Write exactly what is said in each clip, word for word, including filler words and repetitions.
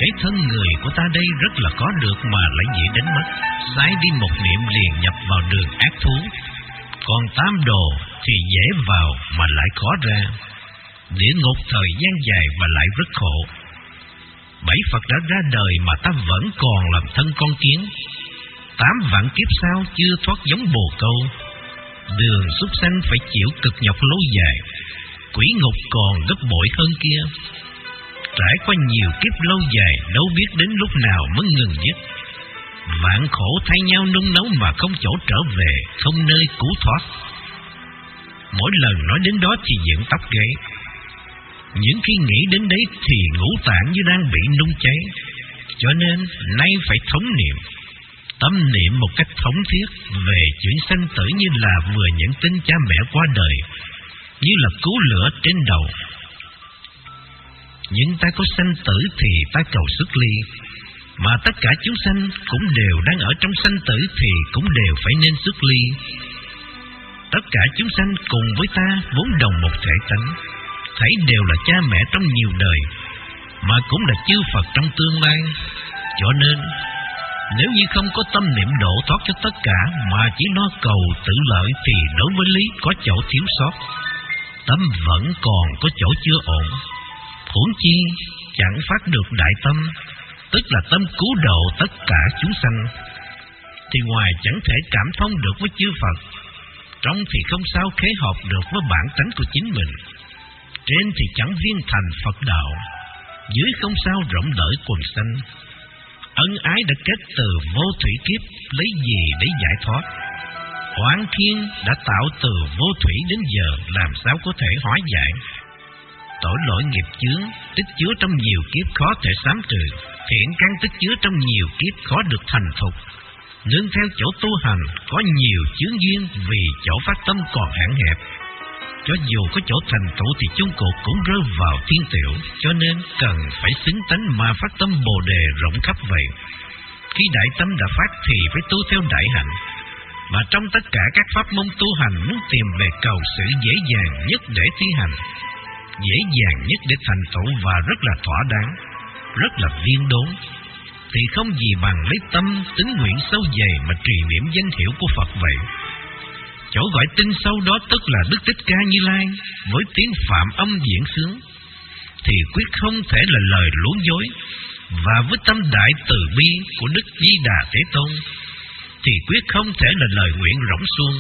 cái thân người của ta đây rất là có được mà lại dễ đánh mất. Sai đi một niệm liền nhập vào đường ác thú. Còn tam đồ thì dễ vào mà lại khó ra. Địa ngục thời gian dài và lại rất khổ. Bảy Phật đã ra đời mà ta vẫn còn làm thân con kiến. Tám vạn kiếp sau chưa thoát giống bồ câu. Đường súc sanh phải chịu cực nhọc lâu dài. Quỷ ngục còn gấp bội hơn kia. Trải qua nhiều kiếp lâu dài, đâu biết đến lúc nào mới ngừng dứt. Vạn khổ thay nhau nung nấu mà không chỗ trở về, không nơi cứu thoát. Mỗi lần nói đến đó thì dựng tóc gáy. Những khi nghĩ đến đấy thì ngũ tạng như đang bị nung cháy. Cho nên nay phải thống niệm, tâm niệm một cách thống thiết về chuyện sanh tử, như là vừa nhận tin cha mẹ qua đời, như là cứu lửa trên đầu. Nhưng ta có sanh tử thì ta cầu xuất ly, mà tất cả chúng sanh cũng đều đang ở trong sanh tử thì cũng đều phải nên xuất ly. Tất cả chúng sanh cùng với ta vốn đồng một thể tánh, thấy đều là cha mẹ trong nhiều đời, mà cũng là chư Phật trong tương lai. Cho nên nếu như không có tâm niệm độ thoát cho tất cả, mà chỉ lo cầu tự lợi, thì đối với lý có chỗ thiếu sót, tâm vẫn còn có chỗ chưa ổn. Huống chi chẳng phát được đại tâm, tức là tâm cứu độ tất cả chúng sanh, thì ngoài chẳng thể cảm thông được với chư Phật, trong thì không sao khế hợp được với bản tánh của chính mình, trên thì chẳng viên thành Phật đạo, dưới không sao rộng đởi quần sanh. Ân ái đã kết từ vô thủy kiếp, lấy gì để giải thoát? Oán thiên đã tạo từ vô thủy đến giờ, làm sao có thể hóa giải? Tội lỗi nghiệp chướng tích chứa trong nhiều kiếp khó thể sám trừ, thiện căn tích chứa trong nhiều kiếp khó được thành thục. Nương theo chỗ tu hành có nhiều chướng duyên, vì chỗ phát tâm còn hạn hẹp. Cho dù có chỗ thành tựu thì chung cuộc cũng rơi vào thiên tiểu, cho nên cần phải xứng tánh mà phát tâm bồ đề rộng khắp vậy. Khi đại tâm đã phát thì phải tu theo đại hạnh, mà trong tất cả các pháp môn tu hành muốn tìm về cầu sự dễ dàng nhất để thi hành, dễ dàng nhất để thành tựu và rất là thỏa đáng, rất là viên đốn, thì không gì bằng lấy tâm tín nguyện sâu dày mà trì niệm danh hiệu của Phật vậy. Chỗ gọi tinh sâu đó tức là Đức Thích Ca Như Lai với tiếng Phạm âm diễn sướng, thì quyết không thể là lời luống dối, và với tâm đại từ bi của Đức Di Đà Thế Tôn thì quyết không thể là lời nguyện rỗng suông.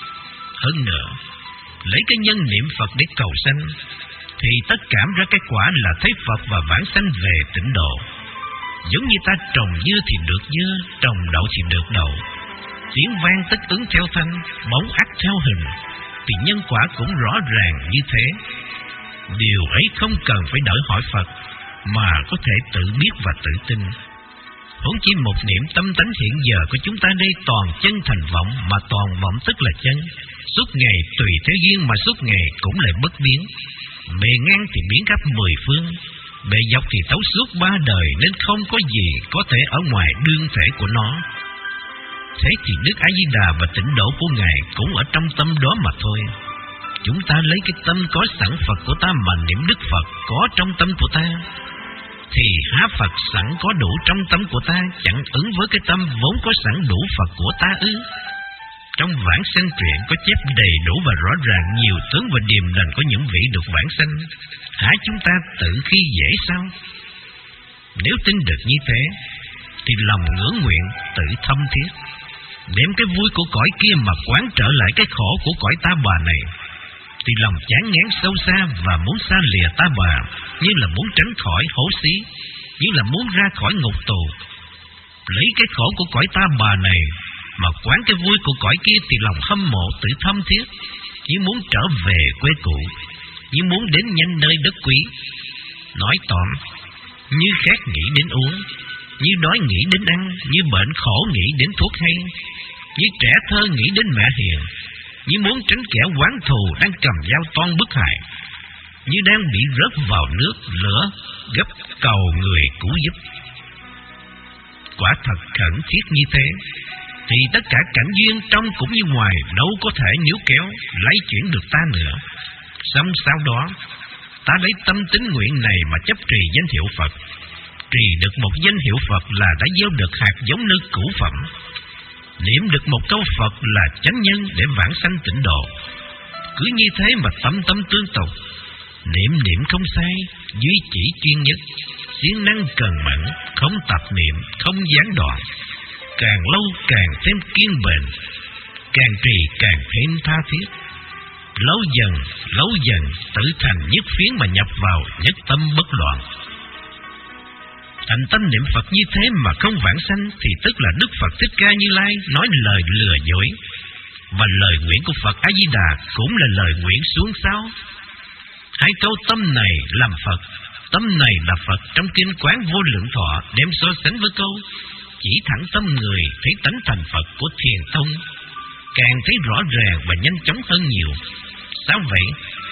Hơn nữa, lấy cái nhân niệm Phật để cầu sanh, thì tất cảm ra cái quả là thấy Phật và vãng sanh về tịnh độ. Giống như ta trồng dưa thì được dưa, trồng đậu thì được đậu. Tiếng vang tất ứng theo thanh, bóng ắt theo hình, thì nhân quả cũng rõ ràng như thế. Điều ấy không cần phải đợi hỏi Phật, mà có thể tự biết và tự tin. Huống chi một niệm tâm tánh hiện giờ của chúng ta đây toàn chân thành vọng, mà toàn vọng tức là chân. Suốt ngày tùy theo duyên mà suốt ngày cũng lại bất biến. Bề ngang thì biến khắp mười phương, bề dọc thì thấu suốt ba đời, nên không có gì có thể ở ngoài đương thể của nó. Thế thì Đức A Di Đà và tịnh độ của Ngài cũng ở trong tâm đó mà thôi. Chúng ta lấy cái tâm có sẵn Phật của ta mà niệm Đức Phật có trong tâm của ta, thì há Phật sẵn có đủ trong tâm của ta chẳng ứng với cái tâm vốn có sẵn đủ Phật của ta ư? Trong vãng sanh truyện có chép đầy đủ và rõ ràng nhiều tướng và điềm lành có những vị được vãng sanh. Hả chúng ta tự khi dễ sao? Nếu tin được như thế, thì lòng ngưỡng nguyện tự thâm thiết, đem cái vui của cõi kia mà quán trở lại cái khổ của cõi ta bà này, thì lòng chán ngán sâu xa và muốn xa lìa ta bà, như là muốn tránh khỏi hổ xí, như là muốn ra khỏi ngục tù. Lấy cái khổ của cõi ta bà này mà quán cái vui của cõi kia, thì lòng hâm mộ tự thâm thiết, như muốn trở về quê cũ, như muốn đến nhanh nơi đất quý. Nói tóm, như khát nghĩ đến uống, như đói nghĩ đến ăn, như bệnh khổ nghĩ đến thuốc hay, như trẻ thơ nghĩ đến mẹ hiền, như muốn tránh kẻ oán thù đang cầm dao toan bức hại, như đang bị rớt vào nước lửa gấp cầu người cứu giúp. Quả thật khẩn thiết như thế, thì tất cả cảnh duyên trong cũng như ngoài đâu có thể níu kéo lấy chuyển được ta nữa. Xong sau đó, ta lấy tâm tín nguyện này mà chấp trì danh hiệu Phật, trì được một danh hiệu Phật là đã gieo được hạt giống nơi cửu phẩm. Niệm được một câu Phật là chánh nhân để vãng sanh tịnh độ. Cứ như thế mà tâm tâm tương tục, niệm niệm không sai, duy chỉ kiên nhất, siêng năng cần mẫn, không tập niệm, không gián đoạn. Càng lâu càng thêm kiên bền, càng trì càng thêm tha thiết. Lâu dần, lâu dần tự thành nhất phiến mà nhập vào nhất tâm bất loạn. Thành tâm niệm Phật như thế mà không vãng sanh thì tức là Đức Phật Thích Ca Như Lai nói lời lừa dối. Và lời nguyện của Phật A Di Đà cũng là lời nguyện xuống sao. Hai câu tâm này làm Phật, tâm này là Phật trong kinh Quán Vô Lượng Thọ đem so sánh với câu chỉ thẳng tâm người thấy tánh thành Phật của Thiền Tông, càng thấy rõ ràng và nhanh chóng hơn nhiều. Sao vậy?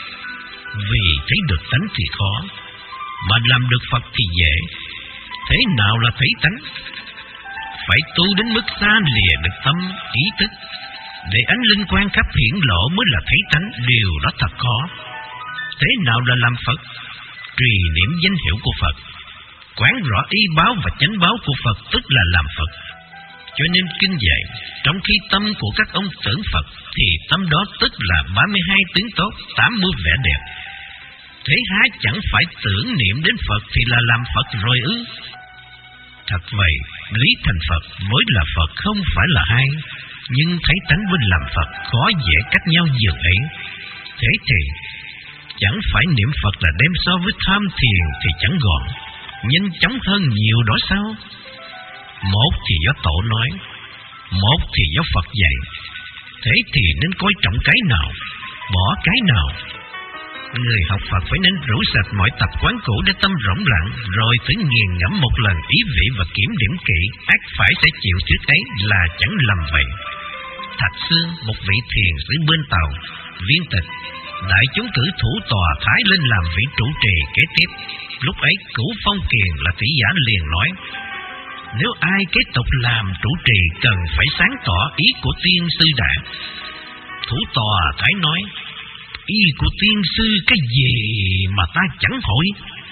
Vì thấy được tánh thì khó, mà làm được Phật thì dễ. Thế nào là thấy tánh? Phải tu đến mức xa lìa được tâm, ý thức, để ánh linh quang khắp hiển lộ mới là thấy tánh. Điều đó thật khó. Thế nào là làm Phật? Trì niệm danh hiệu của Phật, quán rõ ý báo và chánh báo của Phật, tức là làm Phật. Cho nên kinh dạy, trong khi tâm của các ông tưởng Phật, thì tâm đó tức là ba mươi hai tướng tốt, tám mươi vẻ đẹp. Thế há chẳng phải tưởng niệm đến Phật thì là làm Phật rồi ư? Thật vậy, lý thành Phật mới là Phật không phải là hai. Nhưng thấy tánh với làm Phật khó dễ cách nhau dường ấy. Thế thì chẳng phải niệm Phật là đem so với tham thiền thì chẳng gọn, nhanh chóng hơn nhiều đó sao? Một thì do Tổ nói, một thì do Phật dạy. Thế thì nên coi trọng cái nào, bỏ cái nào? Người học Phật phải nên rũ sạch mọi tập quán cũ để tâm rỗng lặng, rồi thử nghiền ngẫm một lần ý vị và kiểm điểm kỹ, ắt phải sẽ chịu thuyết ấy là chẳng lầm vậy. Thạch Xương, một vị thiền sư bên Tàu, Viên Tịch, đại chúng cử thủ tòa Thái lên làm vị trụ trì kế tiếp. Lúc ấy Cửu Phong Kiền là tỷ giả liền nói: nếu ai kế tục làm trụ trì cần phải sáng tỏ ý của tiên sư đã. Thủ tòa Thái nói: ý của tiên sư cái gì mà ta chẳng hỏi?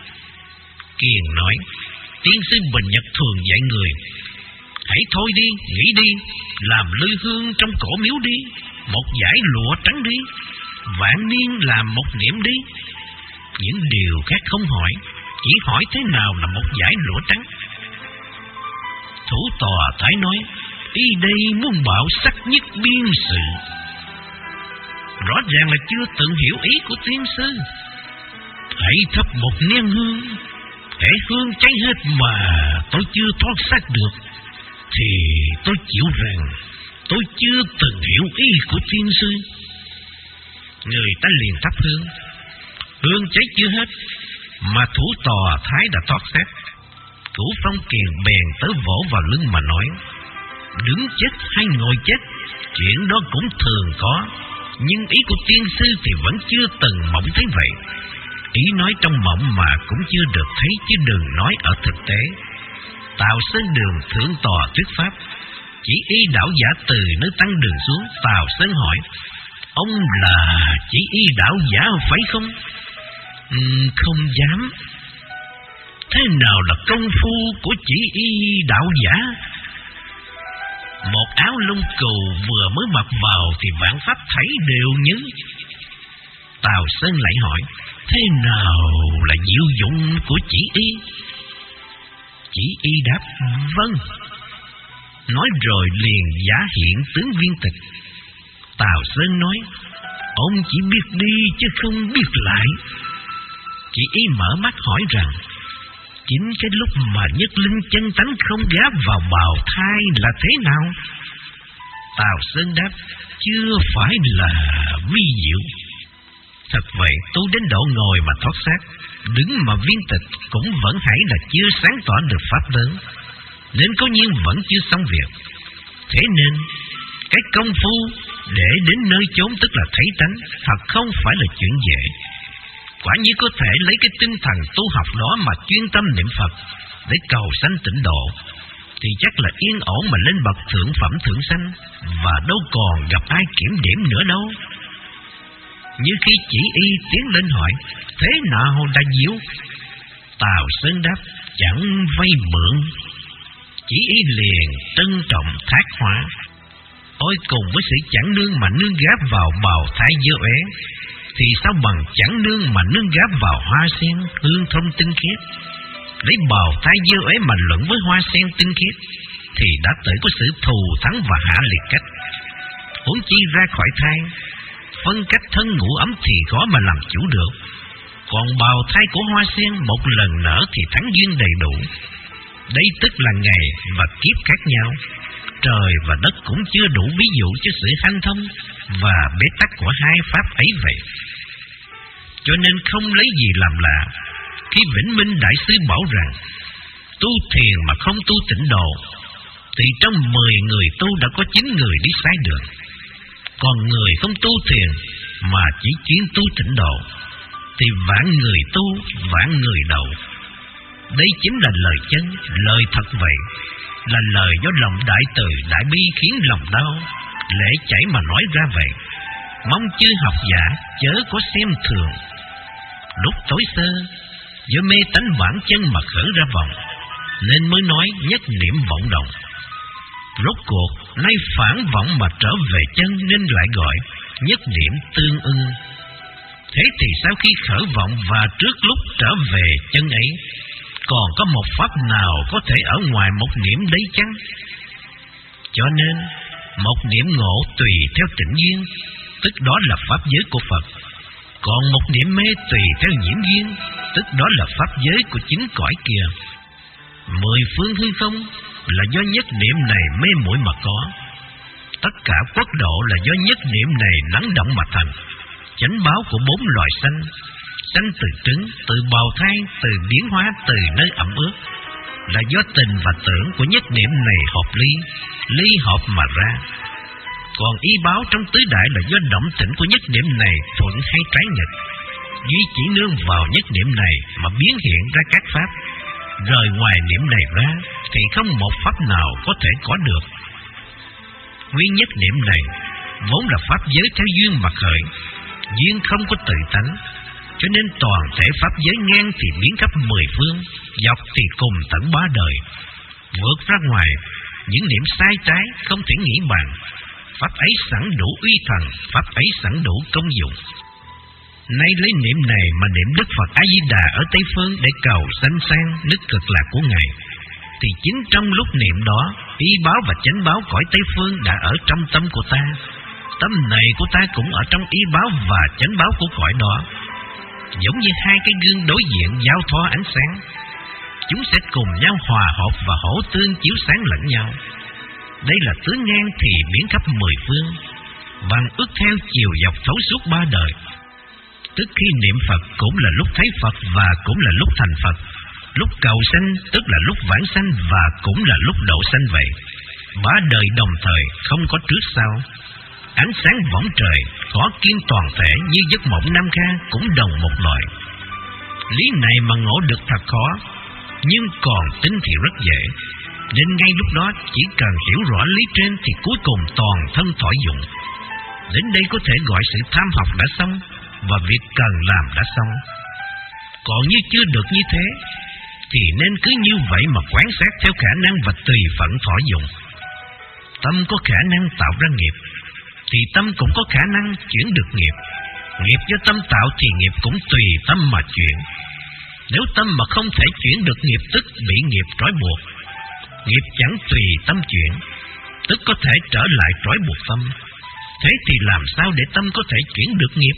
Kiền nói: tiên sư Bình Nhật thường dạy người, hãy thôi đi, nghĩ đi, làm lư hương trong cổ miếu đi, một dải lụa trắng đi, vạn niên làm một niệm đi. Những điều khác không hỏi, chỉ hỏi thế nào là một dải lụa trắng. Thủ tòa Thái nói: ý đây muốn bảo sắc nhất biên sự. Rõ ràng là chưa từng hiểu ý của tiên sư. Hãy thắp một nén hương, hễ hương cháy hết mà tôi chưa thoát xác được, thì tôi chịu rằng tôi chưa từng hiểu ý của tiên sư. Người ta liền thắp hương, hương cháy chưa hết, mà thủ tòa Thái đã thoát xác. Cửu Phong Kiền bèn tới vỗ vào lưng mà nói: đứng chết hay ngồi chết, chuyện đó cũng thường có, nhưng ý của tiên sư thì vẫn chưa từng mộng thấy vậy. Ý nói trong mộng mà cũng chưa được thấy, chứ đừng nói ở thực tế. Tào Sơn Đường thượng tòa thuyết pháp, chỉ ý đảo giả từ nơi tăng đường xuống. Tào Sơn hỏi: ông là chỉ ý đảo giả phải không? Ừ, không dám. Thế nào là công phu của chỉ y đạo giả? Một áo lông cừu vừa mới mặc vào thì vạn pháp thấy đều nhớ. Tào Sơn lại hỏi: thế nào là diệu dụng của chỉ y? Chỉ y đáp: vâng. Nói rồi liền giả hiện tướng Viên Tịch. Tào Sơn nói: ông chỉ biết đi chứ không biết lại. Chỉ y mở mắt hỏi rằng: chính cái lúc mà nhất linh chân tánh không gáp vào bào thai là thế nào? Tào Sơn đáp: chưa phải là vi diệu. Thật vậy, tu đến độ ngồi mà thoát xác, đứng mà Viên Tịch cũng vẫn hãy là chưa sáng tỏ được pháp lớn, nên có nhiên vẫn chưa xong việc. Thế nên cái công phu để đến nơi chốn tức là thấy tánh thật không phải là chuyện dễ. Quả nhiên có thể lấy cái tinh thần tu học đó mà chuyên tâm niệm Phật để cầu sanh tịnh độ, thì chắc là yên ổn mà lên bậc thượng phẩm thượng sanh, và đâu còn gặp ai kiểm điểm nữa đâu. Như khi chỉ y tiến lên hỏi: thế nào là diệu? Tào Sơn đáp: chẳng vay mượn, chỉ ý liền trân trọng thác hóa. Ôi cùng với sự chẳng nương mà nương gáp vào bào thai dơ uế, thì sao bằng chẳng nương mà nương gáp vào hoa sen hương thông tinh khiết. Lấy bào thai dơ uế mà luận với hoa sen tinh khiết, thì đã tới có sự thù thắng và hạ liệt cách. Huống chi ra khỏi thai, phân cách thân ngũ ấm thì khó mà làm chủ được. Còn bào thai của hoa sen một lần nở thì thắng duyên đầy đủ. Đây tức là ngày và kiếp khác nhau. Trời và đất cũng chưa đủ ví dụ cho sự hanh thông và bế tắc của hai pháp ấy vậy. Cho nên không lấy gì làm lạ khi Vĩnh Minh Đại Sư bảo rằng tu thiền mà không tu tịnh độ, thì trong mười người tu đã có chín người đi sai đường. Còn người không tu thiền mà chỉ chuyên tu tịnh độ, thì vạn người tu, vạn người đậu. Đây chính là lời chân, lời thật vậy, là lời do lòng đại từ đại bi khiến lòng đau, lễ chảy mà nói ra vậy. Mong chư học giả chớ có xem thường. Lúc tối sơ, do mê tánh bản chân mà khởi ra vọng, nên mới nói nhất niệm vọng động. Rốt cuộc nay phản vọng mà trở về chân, nên lại gọi nhất niệm tương ưng. Thế thì sau khi khởi vọng và trước lúc trở về chân ấy, còn có một pháp nào có thể ở ngoài một niệm đấy chăng? Cho nên một niệm ngộ tùy theo tịnh duyên, tức đó là pháp giới của Phật. Còn một niệm mê tùy theo nhiễm duyên, tức đó là pháp giới của chính cõi kia. Mười phương hư không là do nhất niệm này mê muội mà có. Tất cả quốc độ là do nhất niệm này lắng động mà thành. Chánh báo của bốn loài sanh, sanh từ trứng, từ bào thai, từ biến hóa, từ nơi ẩm ướt, là do tình và tưởng của nhất niệm này hợp ly, ly hợp mà ra. Còn y báo trong tứ đại là do động tĩnh của nhất niệm này thuận hay trái nghịch. Duy chỉ nương vào nhất niệm này mà biến hiện ra các pháp. Rời ngoài niệm này ra thì không một pháp nào có thể có được. Nguyên nhất niệm này vốn là pháp giới theo duyên mà khởi, duyên không có tự tánh, cho nên toàn thể pháp giới ngang thì biến khắp mười phương, dọc thì cùng tận ba đời. Vượt ra ngoài những niệm sai trái không thể nghĩ bàn. Pháp ấy sẵn đủ uy thần, pháp ấy sẵn đủ công dụng. Nay lấy niệm này mà niệm Đức Phật A Di Đà ở Tây Phương để cầu sanh sang nước cực lạc của Ngài, thì chính trong lúc niệm đó, y báo và chánh báo cõi Tây Phương đã ở trong tâm của ta. Tâm này của ta cũng ở trong y báo và chánh báo của cõi đó. Giống như hai cái gương đối diện giao thoa ánh sáng, chúng sẽ cùng nhau hòa hợp và hỗ tương chiếu sáng lẫn nhau. Đây là tứ ngang thì biến khắp mười phương, bằng ước theo chiều dọc thấu suốt ba đời. Tức khi niệm Phật cũng là lúc thấy Phật và cũng là lúc thành Phật, lúc cầu sanh tức là lúc vãng sanh và cũng là lúc độ sanh vậy. Ba đời đồng thời, không có trước sau. Ánh sáng võng trời, có kim toàn thể như giấc mộng Nam Kha cũng đồng một loại. Lý này mà ngộ được thật khó, nhưng còn tin thì rất dễ. Nên ngay lúc đó chỉ cần hiểu rõ lý trên thì cuối cùng toàn thân thỏa dụng. Đến đây có thể gọi sự tham học đã xong và việc cần làm đã xong. Còn như chưa được như thế thì nên cứ như vậy mà quan sát theo khả năng và tùy phận thỏa dụng. Tâm có khả năng tạo ra nghiệp thì tâm cũng có khả năng chuyển được nghiệp. Nghiệp do tâm tạo thì nghiệp cũng tùy tâm mà chuyển. Nếu tâm mà không thể chuyển được nghiệp tức bị nghiệp trói buộc. Nghiệp chẳng tùy tâm chuyển, tức có thể trở lại trói buộc tâm. Thế thì làm sao để tâm có thể chuyển được nghiệp?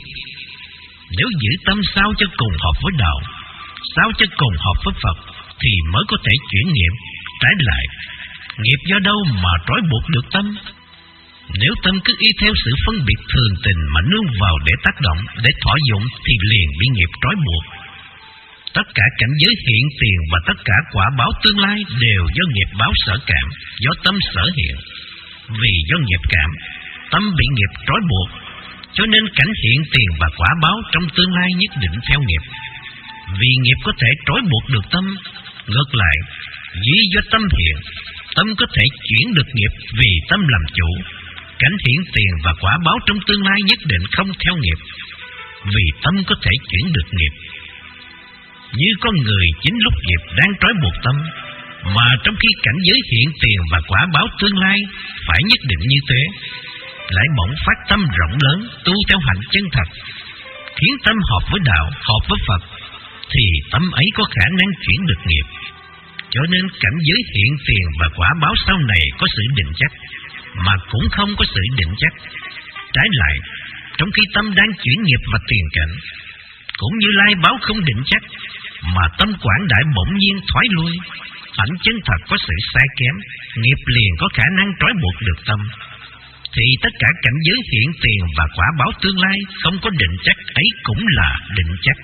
Nếu giữ tâm sao cho cùng hợp với đạo, sao cho cùng hợp với Phật, thì mới có thể chuyển nghiệp. Trái lại, nghiệp do đâu mà trói buộc được tâm? Nếu tâm cứ y theo sự phân biệt thường tình mà nương vào để tác động, để thỏa dụng, thì liền bị nghiệp trói buộc. Tất cả cảnh giới hiện tiền và tất cả quả báo tương lai đều do nghiệp báo sở cảm, do tâm sở hiện. Vì do nghiệp cảm, tâm bị nghiệp trói buộc, cho nên cảnh hiện tiền và quả báo trong tương lai nhất định theo nghiệp. Vì nghiệp có thể trói buộc được tâm, ngược lại, duy do tâm hiện, tâm có thể chuyển được nghiệp vì tâm làm chủ. Cảnh hiện tiền và quả báo trong tương lai nhất định không theo nghiệp, vì tâm có thể chuyển được nghiệp. Như con người chính lúc nghiệp đang trói buộc tâm, Mà trong khi cảnh giới hiện tiền và quả báo tương lai phải nhất định như thế, lại bỗng phát tâm rộng lớn, tu theo hạnh chân thật, khiến tâm hợp với đạo, hợp với Phật, thì tâm ấy có khả năng chuyển được nghiệp. Cho nên cảnh giới hiện tiền và quả báo sau này có sự định chắc, mà cũng không có sự định chắc. Trái lại, trong khi tâm đang chuyển nghiệp và tiền cảnh, cũng như lai báo không định chắc, mà tâm quảng đại bỗng nhiên thoái lui, hạnh chân thật có sự sai kém, nghiệp liền có khả năng trói buộc được tâm, thì tất cả cảnh giới hiện tiền và quả báo tương lai không có định chắc ấy cũng là định chắc.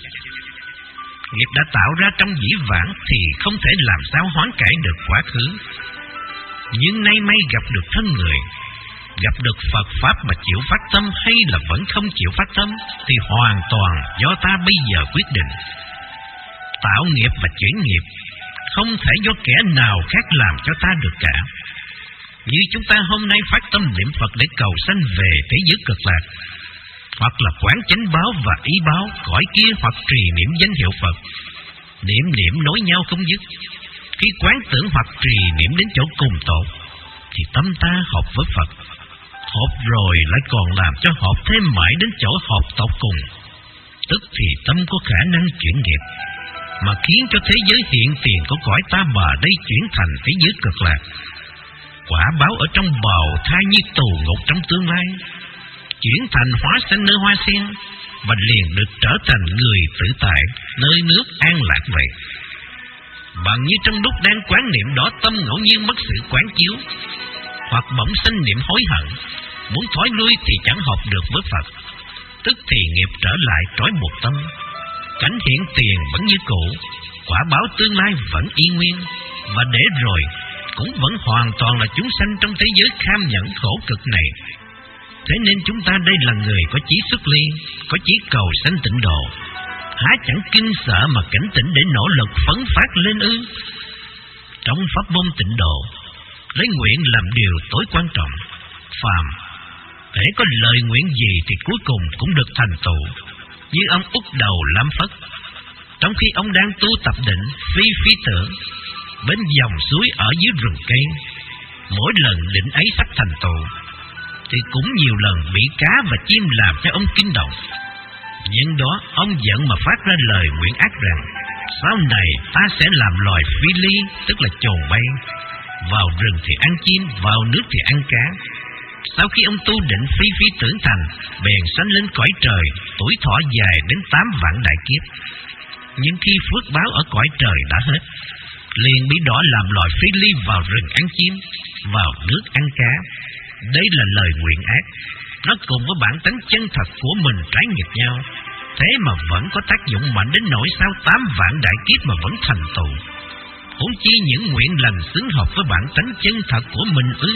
Nghiệp đã tạo ra trong dĩ vãng thì không thể làm sao hoán cải được quá khứ. Nhưng nay may gặp được thân người, gặp được Phật Pháp mà chịu phát tâm hay là vẫn không chịu phát tâm, thì hoàn toàn do ta bây giờ quyết định. Tạo nghiệp và chuyển nghiệp không thể do kẻ nào khác làm cho ta được cả. Như chúng ta hôm nay phát tâm niệm Phật để cầu sanh về thế giới cực lạc, hoặc là quán chánh báo và ý báo cõi kia, hoặc trì niệm danh hiệu Phật, niệm niệm nối nhau không dứt. Khi quán tưởng hoặc trì niệm đến chỗ cùng tột, thì tâm ta hợp với Phật, hợp rồi lại còn làm cho hợp thêm mãi đến chỗ hợp tột cùng, tức thì tâm có khả năng chuyển nghiệp, mà khiến cho thế giới hiện tiền của cõi ta bà đây chuyển thành thế giới cực lạc. Quả báo ở trong bào thai như tù ngục trong tương lai, chuyển thành hóa sanh nơi hoa sen, và liền được trở thành người tự tại nơi nước an lạc vậy. Bằng như trong lúc đang quán niệm đó, tâm ngẫu nhiên mất sự quán chiếu, hoặc bỗng sinh niệm hối hận, muốn thoái lui thì chẳng hợp được với Phật, tức thì nghiệp trở lại trói buộc tâm. Cảnh hiện tiền vẫn như cũ, quả báo tương lai vẫn y nguyên, và để rồi cũng vẫn hoàn toàn là chúng sanh trong thế giới kham nhẫn khổ cực này. Thế nên chúng ta đây là người có chí xuất ly, có chí cầu sanh tịnh độ, há chẳng kinh sợ mà cảnh tỉnh để nỗ lực phấn phát lên ư? Trong pháp môn tịnh độ, lấy nguyện làm điều tối quan trọng. Phàm hễ có lời nguyện gì thì cuối cùng cũng được thành tựu. Như ông Úc Đầu Lam Phất, trong khi ông đang tu tập định phi phi tưởng bên dòng suối ở dưới rừng cây, mỗi lần định ấy sắp thành tựu thì cũng nhiều lần bị cá và chim làm cho ông kinh động. Nhưng đó ông giận mà phát ra lời nguyện ác rằng: sau này ta sẽ làm loài phi ly, tức là chồn bay, vào rừng thì ăn chim, vào nước thì ăn cá. Sau khi ông tu định phi phi tưởng thành, bèn sanh lên cõi trời, tuổi thọ dài đến tám vạn đại kiếp. Nhưng khi phước báo ở cõi trời đã hết, liền bị đọa làm loài phi ly, vào rừng ăn chim, vào nước ăn cá. Đây là lời nguyện ác, nó cùng với bản tánh chân thật của mình trái nghịch nhau, thế mà vẫn có tác dụng mạnh đến nỗi sau tám vạn đại kiếp mà vẫn thành tựu. Huống chi những nguyện lành xứng hợp với bản tánh chân thật của mình ư?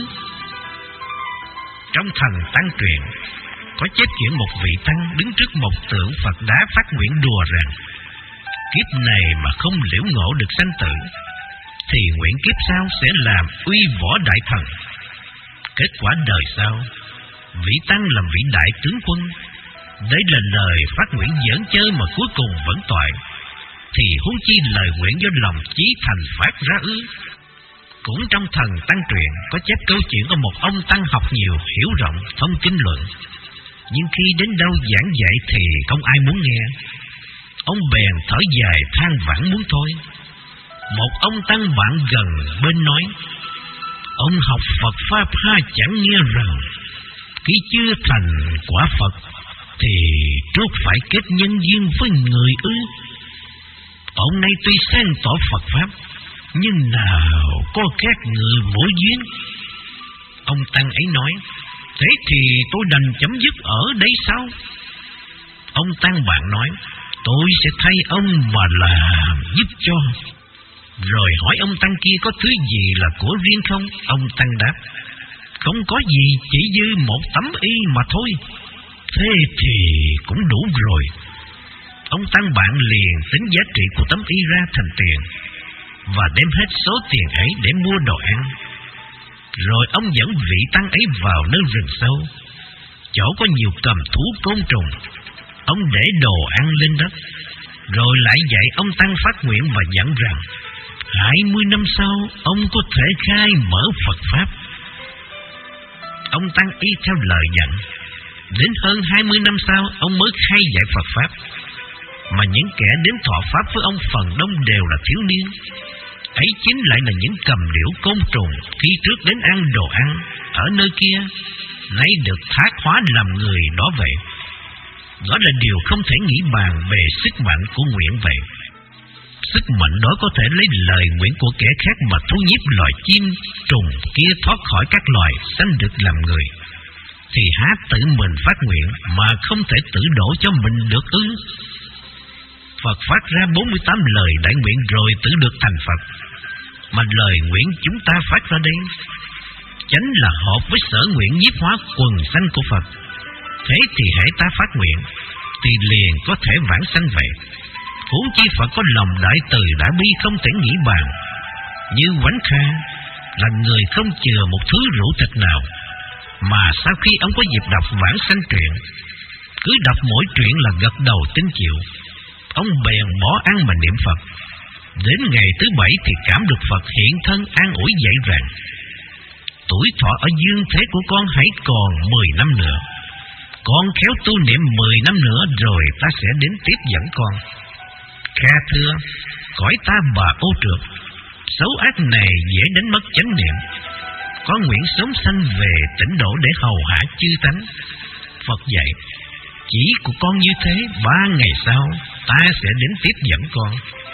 Trong Thần Tăng Truyện có chép chuyện một vị tăng đứng trước một tượng Phật đá phát nguyện đùa rằng: kiếp này mà không liễu ngộ được sanh tử, thì nguyện kiếp sau sẽ làm uy võ đại thần. Kết quả đời sau, vị tăng làm vị đại tướng quân. Đây là lời phát nguyện giỡn chơi mà cuối cùng vẫn toại, thì huống chi lời nguyện do lòng chí thành phát ra ư? Cũng trong Thần Tăng Truyện có chép câu chuyện của một ông tăng học nhiều, hiểu rộng, thông kinh luận, nhưng khi đến đâu giảng dạy thì không ai muốn nghe. Ông bèn thở dài than vãn muốn thôi. Một ông tăng bạn gần bên nói: ông học Phật Pháp ha chẳng nghe rằng khi chưa thành quả Phật thì trước phải kết nhân duyên với người ư? Ông nay tuy sáng tỏ Phật Pháp, nhưng nào có khác người mỗi duyên. Ông tăng ấy nói: thế thì tôi đành chấm dứt ở đây sao? Ông tăng bạn nói: tôi sẽ thay ông mà làm giúp cho. Rồi hỏi ông tăng kia có thứ gì là của riêng không? Ông tăng đáp: không có gì, chỉ dư một tấm y mà thôi. Thế thì cũng đủ rồi. Ông tăng bạn liền tính giá trị của tấm y ra thành tiền, và đem hết số tiền ấy để mua đồ ăn. Rồi ông dẫn vị tăng ấy vào nơi rừng sâu, chỗ có nhiều cầm thú côn trùng. Ông để đồ ăn lên đất, rồi lại dạy ông tăng phát nguyện và dặn rằng: Hai mươi năm sau, ông có thể khai mở Phật Pháp. Ông tăng y theo lời dặn. Đến hơn hai mươi năm sau, ông mới khai dạy Phật Pháp. Mà những kẻ đến thọ Pháp với ông phần đông đều là thiếu niên. Ấy chính lại là những cầm điểu côn trùng khi trước đến ăn đồ ăn ở nơi kia, nay được thác hóa làm người đó vậy. Đó là điều không thể nghĩ bàn về sức mạnh của nguyện vậy. Sức mạnh đó có thể lấy lời nguyện của kẻ khác mà thu nhiếp loài chim, trùng kia thoát khỏi các loài sanh được làm người. Thì há tự mình phát nguyện mà không thể tự đổ cho mình được ư? Phật phát ra bốn mươi tám lời đại nguyện rồi tự được thành Phật. Mà lời nguyện chúng ta phát ra đây chánh là hợp với sở nguyện nhiếp hóa quần sanh của Phật. Thế thì hễ ta phát nguyện thì liền có thể vãng sanh vậy. Huống chi Phật có lòng đại từ đại bi không thể nghĩ bàn. Như Quánh Kha là người không chừa một thứ rượu thịt nào, mà sau khi ông có dịp đọc vãng sanh truyện, cứ đọc mỗi truyện là gật đầu tín chịu. Ông bèn bỏ ăn mà niệm Phật. Đến ngày thứ bảy thì cảm được Phật hiện thân an ủi dạy rằng: tuổi thọ ở dương thế của con hãy còn mười năm nữa. Con khéo tu niệm mười năm nữa rồi ta sẽ đến tiếp dẫn con. Kha thưa, cõi ta bà ô trượt, xấu ác này dễ đánh mất chánh niệm. Con nguyện sớm sanh về tịnh độ để hầu hạ chư tánh. Phật dạy: chỉ của con như thế, ba ngày sau ta sẽ đến tiếp dẫn con.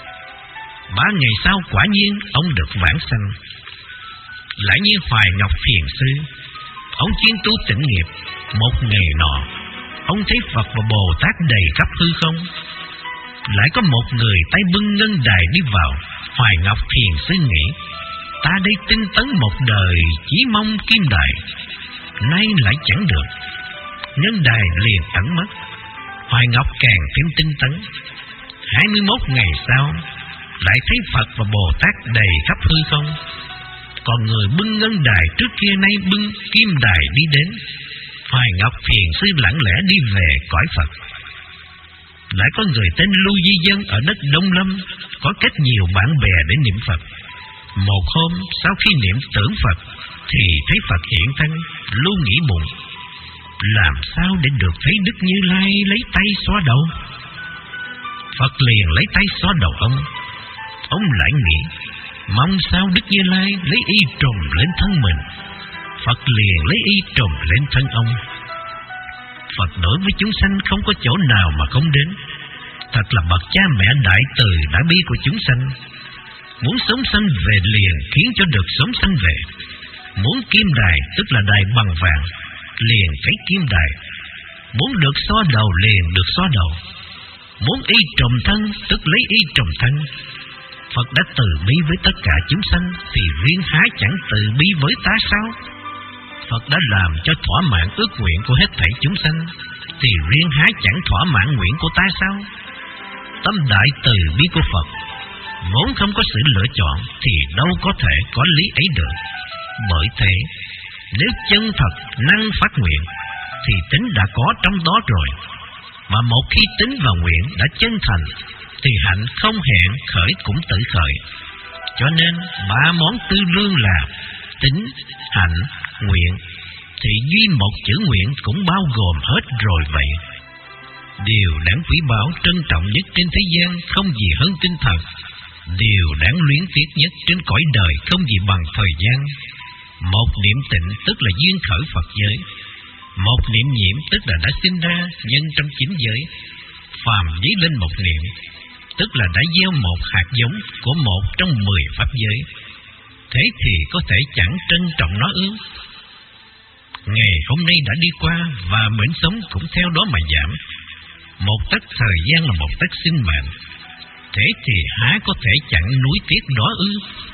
Ba ngày sau quả nhiên ông được vãng sanh. Lại như Hoài Ngọc Thiền Sư, ông chuyên tu tịnh nghiệp. Một ngày nọ, ông thấy Phật và Bồ Tát đầy khắp hư không. Lại có một người tay bưng ngân đài đi vào. Hoài Ngọc Thiền Sư nghĩ: ta đây tinh tấn một đời chỉ mong kim đài, nay lại chẳng được. Ngân đài liền ẩn mất. Hoài Ngọc càng thêm tinh tấn. Hai mươi mốt ngày sau, lại thấy Phật và Bồ Tát đầy khắp hư không. Còn người bưng ngân đài trước kia nay bưng kim đài đi đến. Hoài Ngọc Thiền Sư lặng lẽ đi về cõi Phật. Lại có người tên Lưu Di Dân ở đất Đông Lâm, có kết nhiều bạn bè để niệm Phật. Một hôm sau khi niệm tưởng Phật thì thấy Phật hiện thân. Lưu nghĩ bụng: làm sao để được thấy Đức Như Lai lấy tay xóa đầu? Phật liền lấy tay xóa đầu ông. Ông lại nghĩ: mong sao Đức Như Lai lấy y trùm lên thân mình. Phật liền lấy y trùm lên thân ông. Phật đối với chúng sanh không có chỗ nào mà không đến. Thật là bậc cha mẹ đại từ đại bi của chúng sanh. Muốn sống sanh về liền khiến cho được sống sanh về. Muốn kim đài tức là đài bằng vàng, liền cái kim đài. Muốn được xóa đầu liền được xóa đầu. Muốn y trùm thân tức lấy y trùm thân. Phật đã từ bi với tất cả chúng sanh, thì riêng há chẳng từ bi với ta sao? Phật đã làm cho thỏa mãn ước nguyện của hết thảy chúng sanh, thì riêng há chẳng thỏa mãn nguyện của ta sao? Tâm đại từ bi của Phật vốn không có sự lựa chọn, thì đâu có thể có lý ấy được. Bởi thế, nếu chân thật năng phát nguyện, thì tính đã có trong đó rồi. Mà một khi tính và nguyện đã chân thành, thì hạnh không hẹn khởi cũng tự khởi. Cho nên ba món tư lương là tính, hạnh, nguyện, thì duy một chữ nguyện cũng bao gồm hết rồi vậy. Điều đáng quý báu trân trọng nhất trên thế gian không gì hơn tinh thần. Điều đáng luyến tiếc nhất trên cõi đời không gì bằng thời gian. Một niệm tịnh tức là duyên khởi Phật giới. Một niệm nhiễm tức là đã sinh ra nhân trong chín giới. Phàm dấy lên một niệm tức là đã gieo một hạt giống của một trong mười pháp giới. Thế thì có thể chẳng trân trọng nó ư? Ngày hôm nay đã đi qua và mệnh sống cũng theo đó mà giảm. Một tấc thời gian là một tấc sinh mệnh. Thế thì há có thể chẳng nuối tiếc đó ư?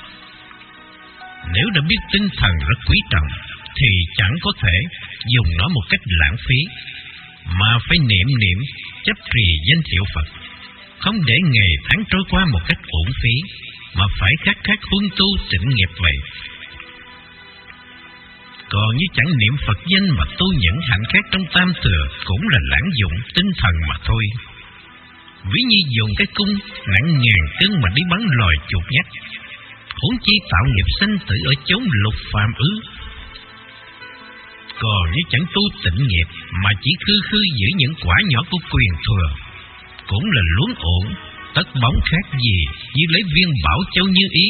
Nếu đã biết tinh thần rất quý trọng, thì chẳng có thể dùng nó một cách lãng phí, mà phải niệm niệm chấp trì danh hiệu Phật, không để ngày tháng trôi qua một cách uổng phí, mà phải khắc khắc huân tu tịnh nghiệp vậy. Còn như chẳng niệm Phật danh mà tu những hạnh khác trong tam thừa cũng là lãng dụng tinh thần mà thôi. Ví như dùng cái cung nặng ngàn cân mà đi bắn loài chuột nhắt, huống chi tạo nghiệp sanh tử ở chốn lục phàm ư? Còn nếu chẳng tu tịnh nghiệp mà chỉ khư khư giữ những quả nhỏ của quyền thừa, cũng là luống ổn, tất bóng khác gì như lấy viên bảo châu như ý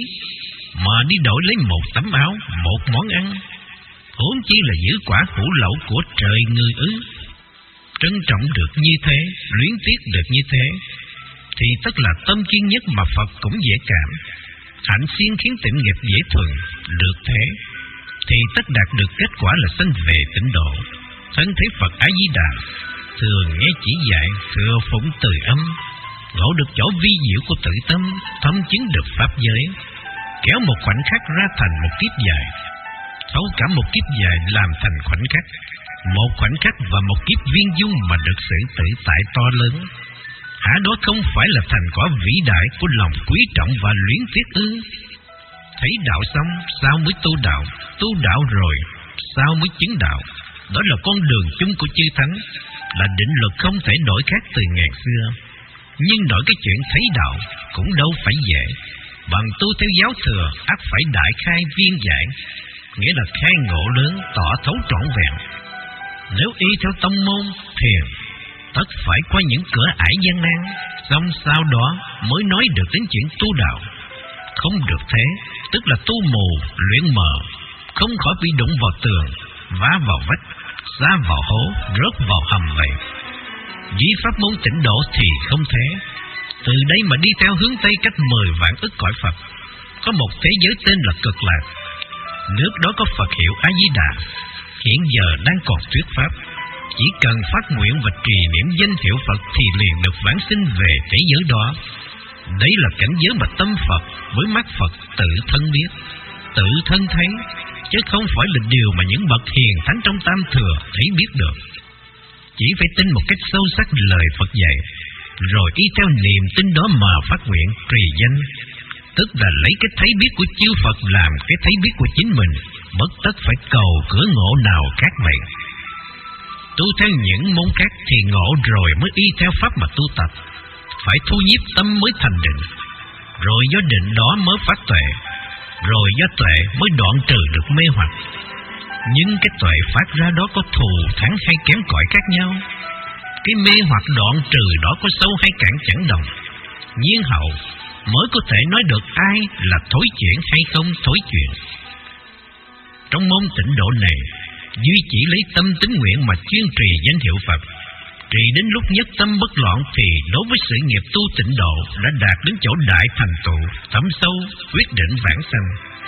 mà đi đổi lấy một tấm áo, một món ăn, huống chi là giữ quả hữu lậu của trời người ư? Trân trọng được như thế, luyến tiếc được như thế, thì tất là tâm kiên nhất mà Phật cũng dễ cảm. Hạnh siêng khiến tịnh nghiệp dễ thuần, được thế thì tất đạt được kết quả là sanh về tịnh độ. Thân thấy Phật A Di Đà, thường nghe chỉ dạy, thừa phụng từ âm, ngộ được chỗ vi diệu của tự tâm, thâm chứng được pháp giới, kéo một khoảnh khắc ra thành một kiếp dài, thấu cả một kiếp dài làm thành khoảnh khắc, một khoảnh khắc và một kiếp viên dung mà được sự tự tại to lớn. Hả đó không phải là thành quả vĩ đại của lòng quý trọng và luyến tiếc ư? Thấy đạo xong, sao mới tu đạo? Tu đạo rồi, sao mới chứng đạo? Đó là con đường chung của chư thánh, là định luật không thể đổi khác từ ngàn xưa. Nhưng đổi cái chuyện thấy đạo cũng đâu phải dễ. Bằng tu theo giáo thừa, ắt phải đại khai viên giải, nghĩa là khai ngộ lớn, tỏ thấu trọn vẹn. Nếu y theo tông môn thiền, tất phải qua những cửa ải gian nan, xong sau đó mới nói được đến chuyện tu đạo. Không được thế, tức là tu mù, luyện mờ, không khỏi bị đụng vào tường, vá vào vách, xa vào hố, rớt vào hầm vậy. Với pháp môn tịnh độ thì không thế. Từ đây mà đi theo hướng Tây cách mười vạn ức cõi Phật, có một thế giới tên là Cực Lạc. Nước đó có Phật hiệu A Di Đà, hiện giờ đang còn thuyết pháp. Chỉ cần phát nguyện và trì niệm danh hiệu Phật thì liền được vãng sinh về thế giới đó. Đấy là cảnh giới mà tâm Phật với mắt Phật tự thân biết, tự thân thấy, chứ không phải là điều mà những bậc hiền thánh trong tam thừa thấy biết được. Chỉ phải tin một cách sâu sắc lời Phật dạy, rồi y theo niềm tin đó mà phát nguyện trì danh, tức là lấy cái thấy biết của chư Phật làm cái thấy biết của chính mình, bất tất phải cầu cửa ngộ nào khác vậy. Tu theo những môn khác thì ngộ rồi mới y theo pháp mà tu tập, phải thu nhiếp tâm mới thành định, rồi do định đó mới phát tuệ, rồi do tuệ mới đoạn trừ được mê hoặc. Nhưng cái tuệ phát ra đó có thù thắng hay kém cỏi khác nhau, cái mê hoặc đoạn trừ đó có sâu hay cạn chẳng đồng. Nhiên hậu mới có thể nói được ai là thối chuyển hay không thối chuyển. Trong môn tịnh độ này, duy chỉ lấy tâm tín nguyện mà chuyên trì danh hiệu Phật, trì đến lúc nhất tâm bất loạn thì đối với sự nghiệp tu tịnh độ đã đạt đến chỗ đại thành tựu, thấm sâu, quyết định vãng sanh.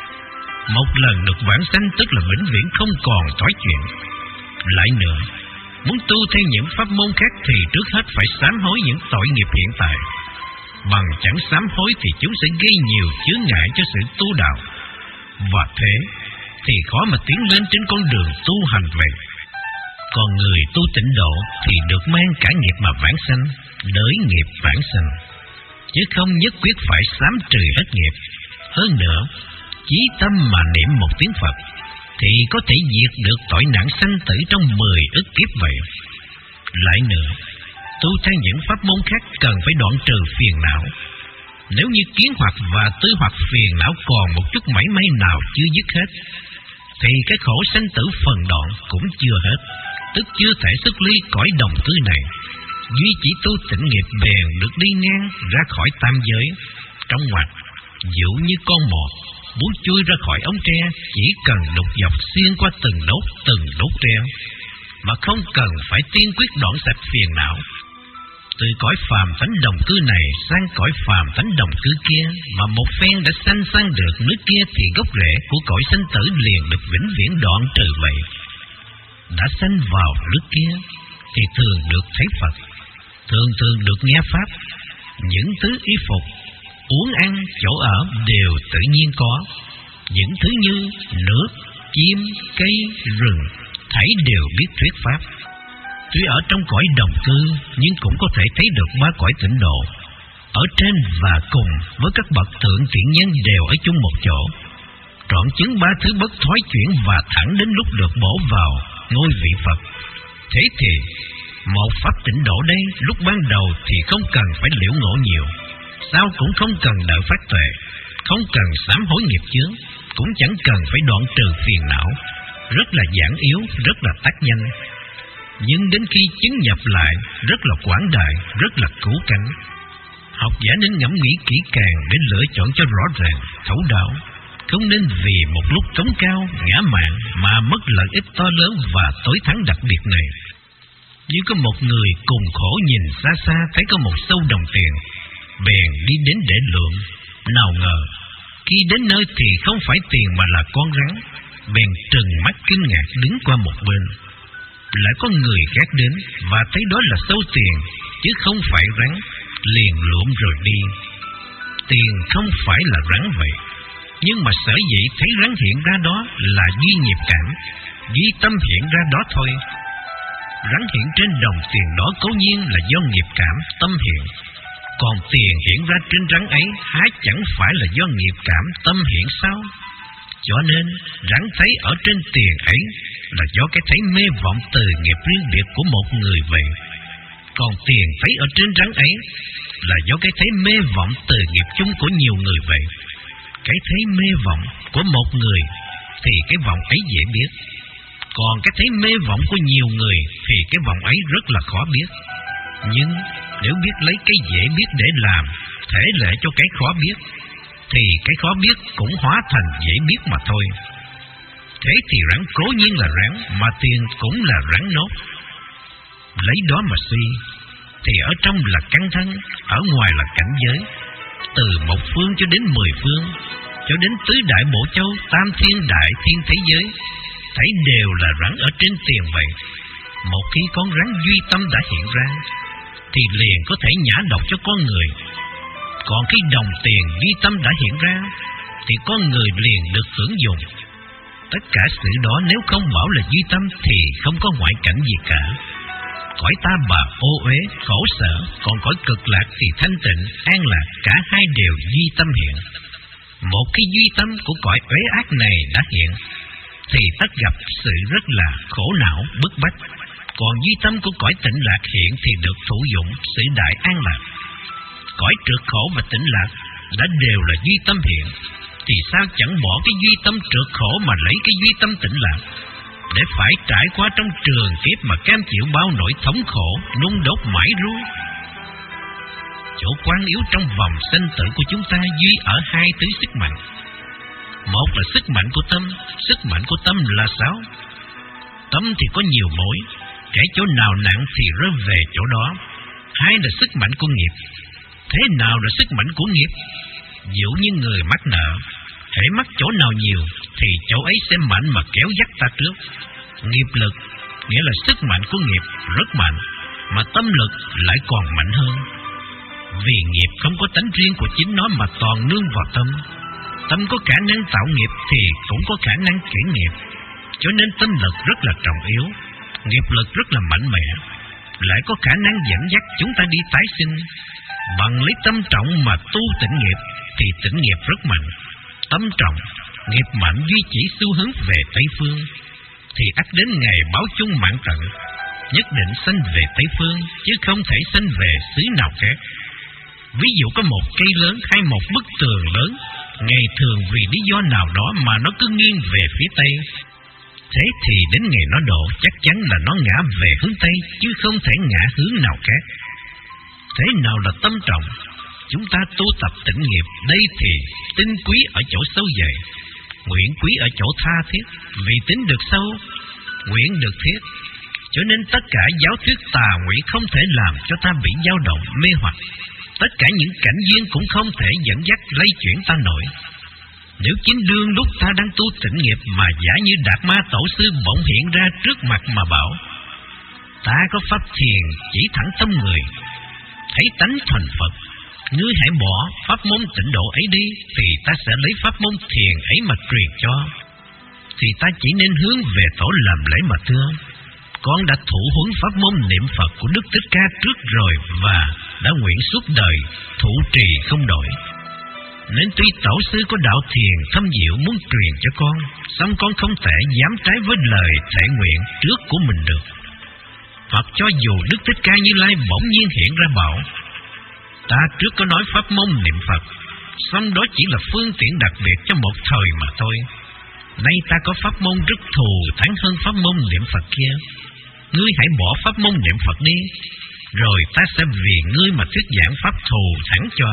Một lần được vãng sanh tức là vĩnh viễn không còn thoái chuyển. Lại nữa, muốn tu theo những pháp môn khác thì trước hết phải sám hối những tội nghiệp hiện tại. Bằng chẳng sám hối thì chúng sẽ gây nhiều chướng ngại cho sự tu đạo, và thế thì khó mà tiến lên trên con đường tu hành vậy. Còn người tu tịnh độ thì được mang cả nghiệp mà vãng sanh, đới nghiệp vãng sanh, chứ không nhất quyết phải sám trừ hết nghiệp. Hơn nữa, chí tâm mà niệm một tiếng Phật thì có thể diệt được tội nạn sanh tử trong mười ức kiếp vậy. Lại nữa, tu theo những pháp môn khác cần phải đoạn trừ phiền não. Nếu như kiến hoặc và tư hoặc phiền não còn một chút mảy may nào chưa dứt hết, thì cái khổ sanh tử phần đoạn cũng chưa hết, tức chưa thể xuất ly cõi đồng cư này. Duy chỉ tu tịnh nghiệp bèn được đi ngang ra khỏi tam giới. Trong ngoặt, dụ như con mò muốn chui ra khỏi ống tre, chỉ cần đục dọc xuyên qua từng đốt từng đốt tre, mà không cần phải tiên quyết đoạn sạch phiền não. Từ cõi phàm thánh đồng cư này sang cõi phàm thánh đồng cư kia, mà một phen đã sanh sang được nước kia thì gốc rễ của cõi sanh tử liền được vĩnh viễn đoạn trừ vậy. Đã sanh vào nước kia thì thường được thấy Phật, thường thường được nghe pháp. Những thứ y phục, uống ăn, chỗ ở đều tự nhiên có. Những thứ như nước, chim, cây, rừng, thảy đều biết thuyết pháp. Tuy ở trong cõi đồng cư, nhưng cũng có thể thấy được ba cõi tịnh độ. Ở trên và cùng với các bậc thượng thiện nhân đều ở chung một chỗ, trọn chứng ba thứ bất thoái chuyển và thẳng đến lúc được bổ vào ngôi vị Phật. Thế thì một pháp tịnh độ đây lúc ban đầu thì không cần phải liễu ngộ nhiều, sao cũng không cần đợi phát tuệ, không cần sám hối nghiệp chướng, cũng chẳng cần phải đoạn trừ phiền não, rất là giản yếu, rất là tác nhanh. Nhưng đến khi chứng nhập lại, rất là quảng đại, rất là cứu cánh. Học giả nên ngẫm nghĩ kỹ càng để lựa chọn cho rõ ràng, thấu đáo, không nên vì một lúc cống cao, ngã mạn mà mất lợi ích to lớn và tối thắng đặc biệt này. Như có một người cùng khổ nhìn xa xa thấy có một sâu đồng tiền, bèn đi đến để lượm. Nào ngờ, khi đến nơi thì không phải tiền mà là con rắn, bèn trừng mắt kinh ngạc đứng qua một bên. Lại có người khác đến và thấy đó là sâu tiền, chứ không phải rắn, liền lượm rồi đi. Tiền không phải là rắn vậy, nhưng mà sở dĩ thấy rắn hiện ra đó là duy nghiệp cảm, duy tâm hiện ra đó thôi. Rắn hiện trên đồng tiền đó cố nhiên là do nghiệp cảm, tâm hiện. Còn tiền hiện ra trên rắn ấy há chẳng phải là do nghiệp cảm, tâm hiện sao? Cho nên rắn thấy ở trên tiền ấy là do cái thấy mê vọng từ nghiệp riêng biệt của một người vậy. Còn tiền thấy ở trên rắn ấy là do cái thấy mê vọng từ nghiệp chung của nhiều người vậy. Cái thấy mê vọng của một người thì cái vọng ấy dễ biết, còn cái thấy mê vọng của nhiều người thì cái vọng ấy rất là khó biết. Nhưng nếu biết lấy cái dễ biết để làm thể lệ cho cái khó biết, thì cái khó biết cũng hóa thành dễ biết mà thôi. Thế thì rắn cố nhiên là rắn, mà tiền cũng là rắn nốt. Lấy đó mà suy, thì ở trong là căn thân, ở ngoài là cảnh giới. Từ một phương cho đến mười phương, cho đến tứ đại bộ châu, tam thiên đại thiên thế giới, thấy đều là rắn ở trên tiền vậy. Một khi con rắn duy tâm đã hiện ra, thì liền có thể nhả độc cho con người. Còn khi đồng tiền duy tâm đã hiện ra, thì con người liền được hưởng dùng. Tất cả sự đó nếu không bảo là duy tâm thì không có ngoại cảnh gì cả. Cõi ta bà ô uế, khổ sở, còn cõi cực lạc thì thanh tịnh, an lạc, cả hai đều duy tâm hiện. Một khi duy tâm của cõi uế ác này đã hiện, thì tất gặp sự rất là khổ não, bức bách. Còn duy tâm của cõi tịnh lạc hiện thì được thụ dụng sự đại an lạc. Cõi trượt khổ và tịnh lạc đã đều là duy tâm hiện, thì sao chẳng bỏ cái duy tâm trượt khổ mà lấy cái duy tâm tịnh lạc, để phải trải qua trong trường kiếp mà cam chịu bao nỗi thống khổ, nung đốt mãi ru. Chỗ quan yếu trong vòng sinh tử của chúng ta duy ở hai thứ sức mạnh. Một là sức mạnh của tâm. Sức mạnh của tâm là sao? Tâm thì có nhiều mối, kẻ chỗ nào nặng thì rơi về chỗ đó. Hai là sức mạnh của nghiệp. Thế nào là sức mạnh của nghiệp? Dụ như người mắc nợ, hễ mắc chỗ nào nhiều thì chỗ ấy sẽ mạnh mà kéo dắt ta trước. Nghiệp lực nghĩa là sức mạnh của nghiệp rất mạnh, mà tâm lực lại còn mạnh hơn. Vì nghiệp không có tánh riêng của chính nó mà toàn nương vào tâm. Tâm có khả năng tạo nghiệp thì cũng có khả năng chuyển nghiệp, cho nên tâm lực rất là trọng yếu, nghiệp lực rất là mạnh mẽ, lại có khả năng dẫn dắt chúng ta đi tái sinh. Bằng lấy tâm trọng mà tu tịnh nghiệp thì tịnh nghiệp rất mạnh. Tâm trọng, nghiệp mạnh duy chỉ xu hướng về Tây Phương, thì ắt đến ngày báo chung mạng tận, nhất định sanh về Tây Phương, chứ không thể sanh về xứ nào khác. Ví dụ có một cây lớn hay một bức tường lớn, ngày thường vì lý do nào đó mà nó cứ nghiêng về phía Tây, thế thì đến ngày nó đổ chắc chắn là nó ngã về hướng Tây, chứ không thể ngã hướng nào khác. Thế nào là tâm trọng? Chúng ta tu tập tịnh nghiệp, đây thì tinh quý ở chỗ sâu dày, nguyện quý ở chỗ tha thiết. Vì tính được sâu, nguyện được thiết, cho nên tất cả giáo thuyết tà ngụy không thể làm cho ta bị dao động mê hoặc. Tất cả những cảnh duyên cũng không thể dẫn dắt lay chuyển ta nổi. Nếu chính đương lúc ta đang tu tịnh nghiệp mà giả như Đạt Ma Tổ sư bỗng hiện ra trước mặt mà bảo: ta có pháp thiền chỉ thẳng tâm người, thấy tánh thành Phật, ngươi hãy bỏ pháp môn tịnh độ ấy đi, thì ta sẽ lấy pháp môn thiền ấy mà truyền cho. Thì ta chỉ nên hướng về tổ làm lễ mà thưa: con đã thụ huấn pháp môn niệm Phật của Đức Thích Ca trước rồi, và đã nguyện suốt đời thụ trì không đổi. Nên tuy tổ sư có đạo thiền thâm diệu muốn truyền cho con, song con không thể dám trái với lời thệ nguyện trước của mình được. Hoặc cho dù Đức Thích Ca Như Lai bỗng nhiên hiện ra bảo: ta trước có nói pháp môn niệm Phật, Xong đó chỉ là phương tiện đặc biệt cho một thời mà thôi. Nay ta có pháp môn rất thù thắng hơn pháp môn niệm Phật kia. Ngươi hãy bỏ pháp môn niệm Phật đi, rồi ta sẽ vì ngươi mà thuyết giảng pháp thù thắng cho.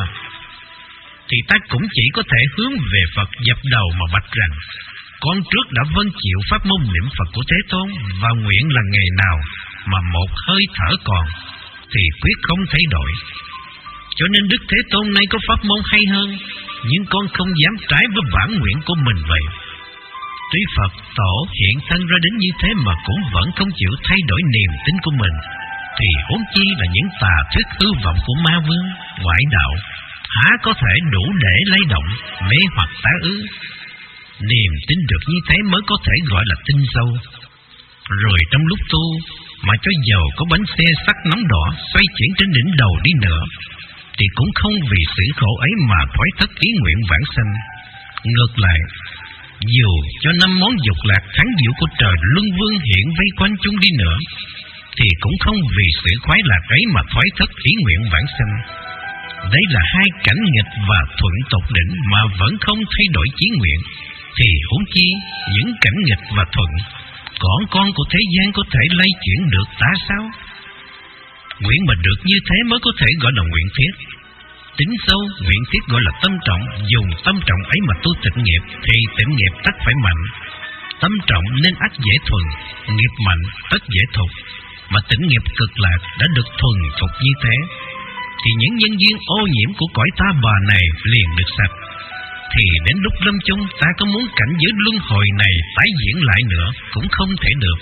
Thì ta cũng chỉ có thể hướng về Phật dập đầu mà bạch rằng: con trước đã vâng chịu pháp môn niệm Phật của Thế Tôn, và nguyện là ngày nào mà một hơi thở còn thì quyết không thay đổi. Cho nên Đức Thế Tôn nay có pháp môn hay hơn, nhưng con không dám trái với bản nguyện của mình vậy. Tuy Phật Tổ hiện thân ra đến như thế mà cũng vẫn không chịu thay đổi niềm tin của mình, thì huống chi là những tà thuyết hư vọng của ma vương, ngoại đạo, há có thể đủ để lay động, mê hoặc tá ư? Niềm tin được như thế mới có thể gọi là tin sâu. Rồi trong lúc tu, mà cho dầu có bánh xe sắt nóng đỏ xoay chuyển trên đỉnh đầu đi nữa, thì cũng không vì sự khổ ấy mà thoái thất ý nguyện vãng sanh. Ngược lại, dù cho năm món dục lạc thắng diệu của trời luân vương hiện vây quanh chúng đi nữa, thì cũng không vì sự khoái lạc ấy mà thoái thất ý nguyện vãng sanh. Đây là hai cảnh nghịch và thuận tột đỉnh mà vẫn không thay đổi chí nguyện, thì huống chi những cảnh nghịch và thuận, còn con của thế gian có thể lay chuyển được ta sao? Nguyện mà được như thế mới có thể gọi là nguyện thiết. Tính sâu, nguyện thiết gọi là tâm trọng. Dùng tâm trọng ấy mà tu tịnh nghiệp, thì tịnh nghiệp tất phải mạnh. Tâm trọng nên ắt dễ thuần, nghiệp mạnh tất dễ thục. Mà tịnh nghiệp cực lạc đã được thuần thục như thế, thì những nhân duyên ô nhiễm của cõi ta bà này liền được sạch. Thì đến lúc lâm chung, ta có muốn cảnh giới luân hồi này tái diễn lại nữa cũng không thể được.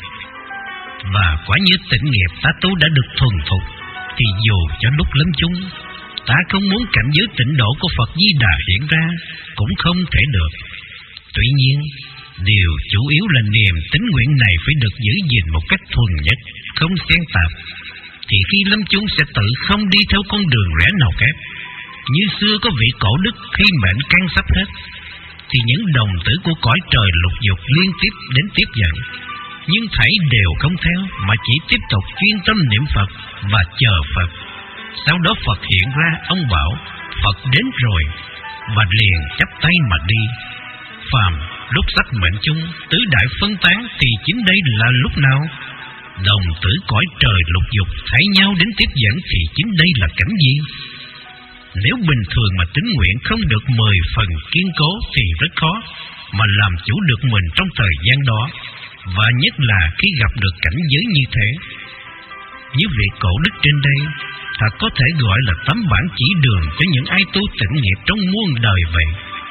Và quả như tịnh nghiệp ta tu đã được thuần thục, thì dù cho lúc lâm chung, ta không muốn cảnh giới tịnh độ của Phật Di Đà hiện ra cũng không thể được. Tuy nhiên, điều chủ yếu là niềm tín nguyện này phải được giữ gìn một cách thuần nhất, không xen tạp. Thì khi lâm chung sẽ tự không đi theo con đường rẽ nào kép. Như xưa có vị cổ đức khi mệnh căn sắp hết, thì những đồng tử của cõi trời lục dục liên tiếp đến tiếp dẫn, nhưng thảy đều không theo, mà chỉ tiếp tục chuyên tâm niệm Phật và chờ Phật. Sau đó Phật hiện ra, ông bảo Phật đến rồi, và liền chắp tay mà đi. Phàm lúc sắp mệnh chung, tứ đại phân tán, thì chính đây là lúc nào? Đồng tử cõi trời lục dục thấy nhau đến tiếp dẫn, thì chính đây là cảnh gì? Nếu bình thường mà tín nguyện không được mười phần kiên cố thì rất khó mà làm chủ được mình trong thời gian đó, và nhất là khi gặp được cảnh giới như thế. Như vị cổ đức trên đây thật có thể gọi là tấm bản chỉ đường cho những ai tu tịnh nghiệp trong muôn đời vậy.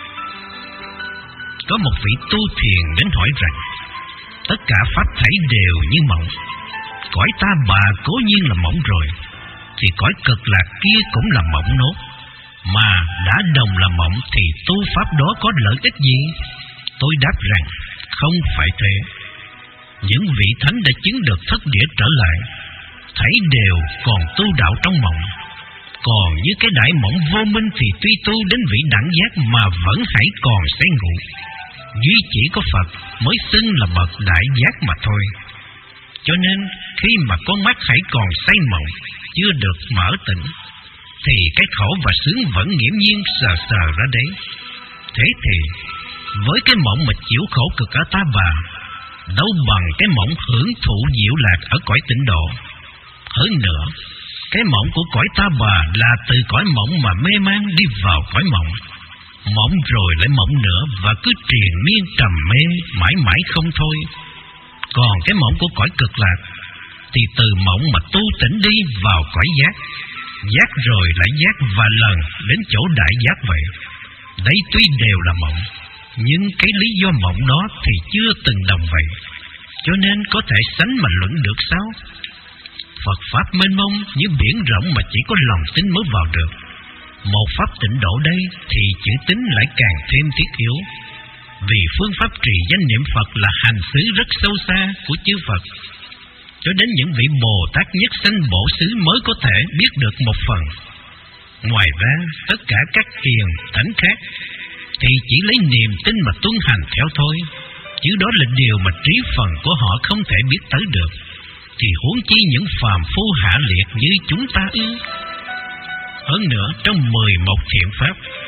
Có một vị tu thiền đến hỏi rằng: tất cả pháp thảy đều như mộng, cõi ta bà cố nhiên là mộng rồi, thì cõi cực lạc kia cũng là mộng nốt. Mà đã đồng là mộng thì tu pháp đó có lợi ích gì? Tôi đáp rằng không phải thế. Những vị thánh đã chứng được thất địa trở lại, thảy đều còn tu đạo trong mộng. Còn như cái đại mộng vô minh thì tuy tu đến vị đẳng giác mà vẫn hãy còn say ngủ. Duy chỉ có Phật mới xưng là bậc đại giác mà thôi. Cho nên khi mà con mắt hãy còn say mộng, chưa được mở tỉnh, thì cái khổ và sướng vẫn nghiễm nhiên sờ sờ ra đấy. Thế thì với cái mộng mà chịu khổ cực ở ta bà, đâu bằng cái mộng hưởng thụ diệu lạc ở cõi tịnh độ. Hơn nữa, cái mộng của cõi ta bà là từ cõi mộng mà mê man đi vào cõi mộng, mộng rồi lại mộng nữa, và cứ triền miên trầm mê mãi mãi không thôi. Còn cái mộng của cõi cực lạc thì từ mộng mà tu tỉnh đi vào cõi giác, giác rồi lại giác và lần đến chỗ đại giác vậy. Đấy tuy đều là mộng, nhưng cái lý do mộng đó thì chưa từng đồng vậy. Cho nên có thể sánh mà luận được sao? Phật Pháp mênh mông như biển rộng mà chỉ có lòng tin mới vào được. Một pháp tịnh độ đây thì chữ tín lại càng thêm thiết yếu. Vì phương pháp trì danh niệm Phật là hành xứ rất sâu xa của chư Phật, cho đến những vị Bồ Tát nhất sanh bổ xứ mới có thể biết được một phần. Ngoài ra, tất cả các hiền thánh khác thì chỉ lấy niềm tin mà tuân hành theo thôi, chứ đó là điều mà trí phần của họ không thể biết tới được. Thì huống chi những phàm phu hạ liệt như chúng ta ư? Hơn nữa, trong mười một thiện pháp,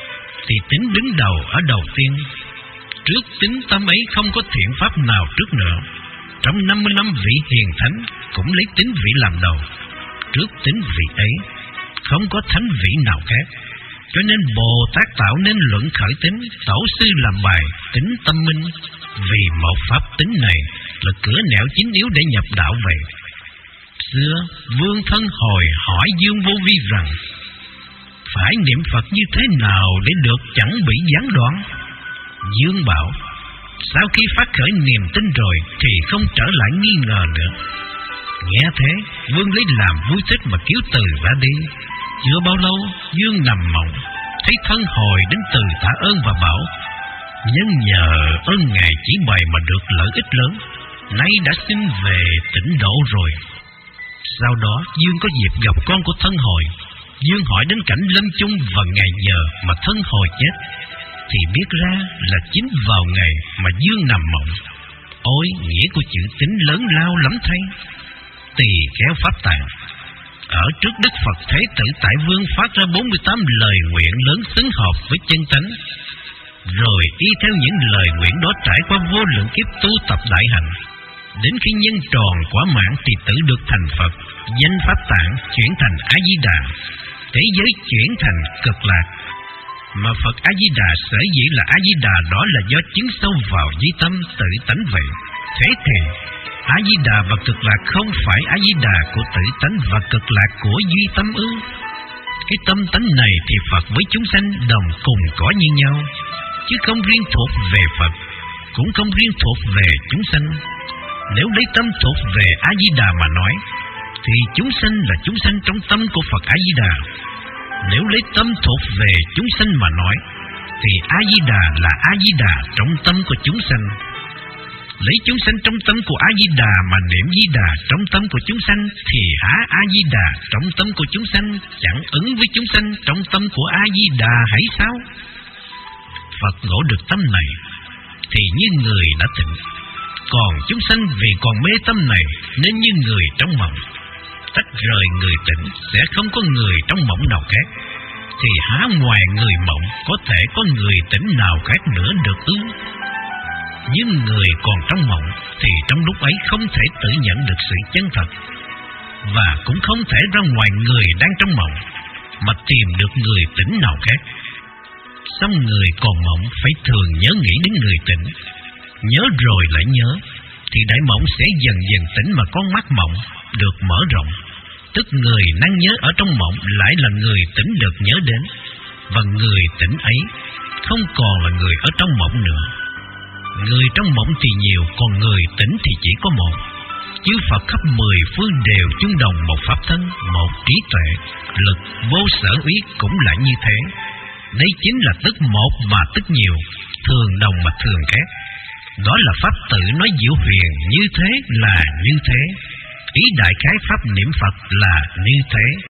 thì tính đứng đầu ở đầu tiên. Trước tính tâm ấy không có thiện pháp nào trước nữa. Trong năm mươi lăm vị hiền thánh cũng lấy tính vị làm đầu. Trước tính vị ấy không có thánh vị nào khác. Cho nên Bồ Tát tạo nên luận khởi tính, tổ sư làm bài tính tâm minh. Vì một pháp tính này là cửa nẻo chính yếu để nhập đạo về. Xưa Vương Thân Hồi hỏi Dương Vô Vi rằng: phải niệm Phật như thế nào để được chẳng bị gián đoạn? Dương bảo: sau khi phát khởi niềm tin rồi thì không trở lại nghi ngờ nữa. Nghe thế, Vương lấy làm vui thích mà cứu từ ra đi. Chưa bao lâu, Dương nằm mộng, thấy Thân Hồi đến từ tạ ơn và bảo: nhân nhờ ơn Ngài chỉ bày mà được lợi ích lớn, nay đã xin về tịnh độ rồi. Sau đó, Dương có dịp gặp con của Thân Hồi. Dương hỏi đến cảnh lâm chung và ngày giờ mà Thân Hồi chết, thì biết ra là chính vào ngày mà Dương nằm mộng. Ôi, nghĩa của chữ tính lớn lao lắm thay. Tỳ Kheo Pháp Tạng ở trước Đức Phật Thế Tử Tại Vương phát ra bốn mươi tám lời nguyện lớn xứng hợp với chân tánh. Rồi y theo những lời nguyện đó trải qua vô lượng kiếp tu tập đại hành, đến khi nhân tròn quả mãn thì tự được thành Phật. Danh Pháp Tạng chuyển thành A Di Đà, thế giới chuyển thành Cực Lạc. Mà Phật A Di Đà sở dĩ là A Di Đà đó là do chứng sâu vào duy tâm tự tánh vậy. Thế thì A Di Đà và Cực Lạc không phải A Di Đà của tự tánh và Cực Lạc của duy tâm ư? Cái tâm tánh này thì Phật với chúng sanh đồng cùng có như nhau, chứ không riêng thuộc về Phật, cũng không riêng thuộc về chúng sanh. Nếu lấy tâm thuộc về A Di Đà mà nói, thì chúng sanh là chúng sanh trong tâm của Phật A Di Đà. Nếu lấy tâm thuộc về chúng sanh mà nói, thì A Di Đà là A Di Đà trong tâm của chúng sanh. Lấy chúng sanh trong tâm của A Di Đà mà niệm Di Đà trong tâm của chúng sanh, thì há A Di Đà trong tâm của chúng sanh chẳng ứng với chúng sanh trong tâm của A Di Đà hãy sao? Phật ngộ được tâm này thì như người đã tỉnh, còn chúng sanh vì còn mê tâm này nên như người trong mộng. Tách rời người tỉnh sẽ không có người trong mộng nào khác, thì há ngoài người mộng có thể có người tỉnh nào khác nữa được ư? Nhưng người còn trong mộng thì trong lúc ấy không thể tự nhận được sự chân thật, và cũng không thể ra ngoài người đang trong mộng mà tìm được người tỉnh nào khác. Xong người còn mộng phải thường nhớ nghĩ đến người tỉnh, nhớ rồi lại nhớ, thì đại mộng sẽ dần dần tỉnh mà con mắt mộng được mở rộng. Tức người năng nhớ ở trong mộng lại là người tỉnh được nhớ đến, và người tỉnh ấy không còn là người ở trong mộng nữa. Người trong mộng thì nhiều, còn người tỉnh thì chỉ có một. Chư Phật khắp mười phương đều chung đồng một pháp thân, một trí tuệ, lực vô sở úy cũng là như thế. Đây chính là tức một mà tức nhiều, thường đồng mà thường khác. Đó là pháp tự nói diệu huyền, như thế là như thế. Ý đại khái pháp niệm Phật là như thế.